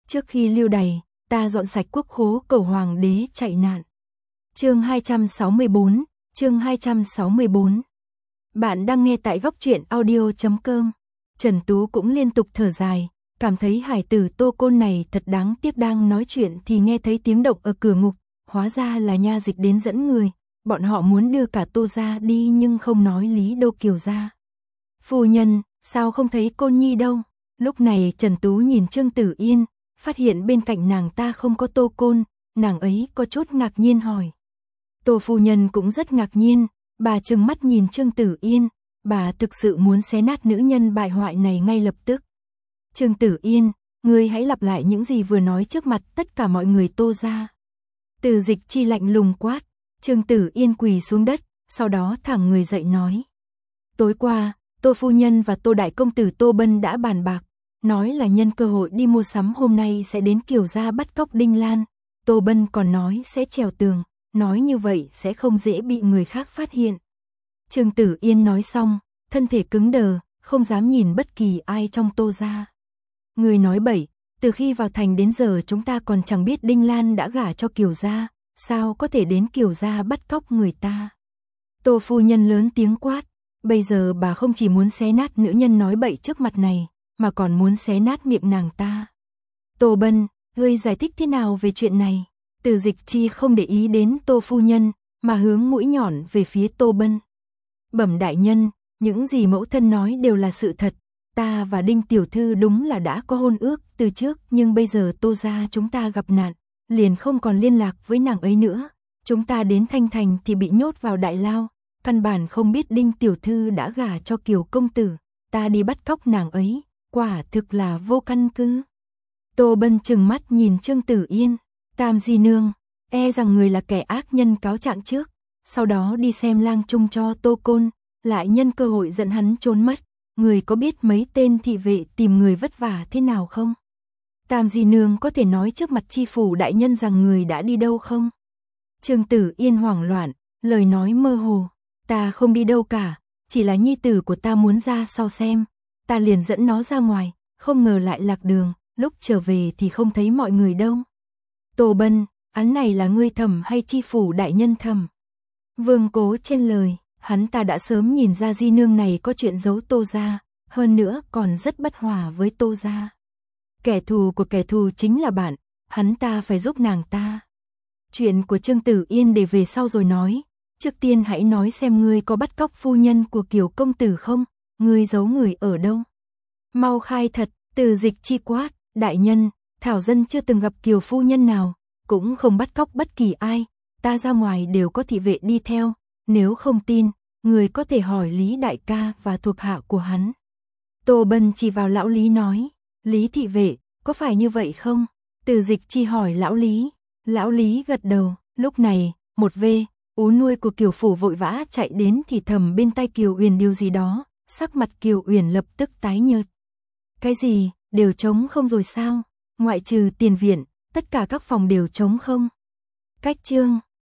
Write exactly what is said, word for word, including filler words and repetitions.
Trước khi lưu đày, ta dọn sạch quốc khố cầu hoàng đế chạy nạn. Chương hai trăm sáu mươi tư, chương hai trăm sáu mươi tư. Bạn đang nghe tại góc truyện audio chấm com. Trần Tú cũng liên tục thở dài, cảm thấy hải tử Tô Côn này thật đáng tiếc. Đang nói chuyện thì nghe thấy tiếng động ở cửa ngục, hóa ra là nha dịch đến dẫn người. Bọn họ muốn đưa cả Tô gia đi nhưng không nói lý Đô Kiều gia. Phu nhân, sao không thấy Côn Nhi đâu? Lúc này Trần Tú nhìn Trương Tử Yên, phát hiện bên cạnh nàng ta không có Tô Côn, nàng ấy có chút ngạc nhiên hỏi. Tô phu nhân cũng rất ngạc nhiên, bà trừng mắt nhìn Trương Tử Yên, bà thực sự muốn xé nát nữ nhân bại hoại này ngay lập tức. Trương Tử Yên, ngươi hãy lặp lại những gì vừa nói trước mặt tất cả mọi người Tô gia. Từ Dịch Chi lạnh lùng quát. Trương Tử Yên quỳ xuống đất, sau đó thẳng người dậy nói. Tối qua, Tô phu nhân và Tô đại công tử Tô Bân đã bàn bạc, nói là nhân cơ hội đi mua sắm hôm nay sẽ đến Kiều gia bắt cóc Đinh Lan. Tô Bân còn nói sẽ trèo tường, nói như vậy sẽ không dễ bị người khác phát hiện. Trương Tử Yên nói xong, thân thể cứng đờ, không dám nhìn bất kỳ ai trong Tô gia. Người nói bậy, từ khi vào thành đến giờ chúng ta còn chẳng biết Đinh Lan đã gả cho Kiều gia, sao có thể đến Kiều gia bắt cóc người ta. Tô phu nhân lớn tiếng quát, bây giờ bà không chỉ muốn xé nát nữ nhân nói bậy trước mặt này, mà còn muốn xé nát miệng nàng ta. Tô Bân, ngươi giải thích thế nào về chuyện này? Từ Dịch Chi không để ý đến Tô phu nhân, mà hướng mũi nhọn về phía Tô Bân. Bẩm đại nhân, những gì mẫu thân nói đều là sự thật, ta và Đinh tiểu thư đúng là đã có hôn ước từ trước, nhưng bây giờ Tô gia chúng ta gặp nạn, liền không còn liên lạc với nàng ấy nữa. Chúng ta đến Thanh Thành thì bị nhốt vào đại lao, căn bản không biết Đinh tiểu thư đã gả cho Kiều công tử, ta đi bắt cóc nàng ấy, quả thực là vô căn cứ. Tô Bân trừng mắt nhìn Trương Tử Yên, Tam di nương, e rằng người là kẻ ác nhân cáo trạng trước, sau đó đi xem lang trung cho Tô Côn, lại nhân cơ hội dẫn hắn trốn mất. Người có biết mấy tên thị vệ tìm người vất vả thế nào không? Tam di nương có thể nói trước mặt chi phủ đại nhân rằng người đã đi đâu không? Trương Tử Yên hoảng loạn, lời nói mơ hồ, ta không đi đâu cả, chỉ là nhi tử của ta muốn ra sau xem, ta liền dẫn nó ra ngoài, không ngờ lại lạc đường, lúc trở về thì không thấy mọi người đâu. Tô Bân, án này là ngươi thẩm hay chi phủ đại nhân thẩm? Vương Cố trên lời, hắn ta đã sớm nhìn ra di nương này có chuyện giấu Tô gia, hơn nữa còn rất bất hòa với Tô gia. Kẻ thù của kẻ thù chính là bạn, hắn ta phải giúp nàng ta. Chuyện của Trương Tử Yên để về sau rồi nói, trước tiên hãy nói xem ngươi có bắt cóc phu nhân của Kiều công tử không, ngươi giấu người ở đâu? Mau khai thật. Từ Dịch Chi quát, đại nhân, thảo dân chưa từng gặp Kiều phu nhân nào, cũng không bắt cóc bất kỳ ai, ta ra ngoài đều có thị vệ đi theo, nếu không tin, người có thể hỏi Lý đại ca và thuộc hạ của hắn. Tô Bân chỉ vào lão Lý nói, Lý thị vệ, có phải như vậy không? Từ Dịch Chi hỏi lão Lý, lão Lý gật đầu. Lúc này, một vê, ú nuôi của Kiều phủ vội vã chạy đến thì thầm bên tai Kiều Uyển điều gì đó, sắc mặt Kiều Uyển lập tức tái nhợt. Cái gì, đều trống không rồi sao? Ngoại trừ tiền viện, tất cả các phòng đều trống không? Cách chương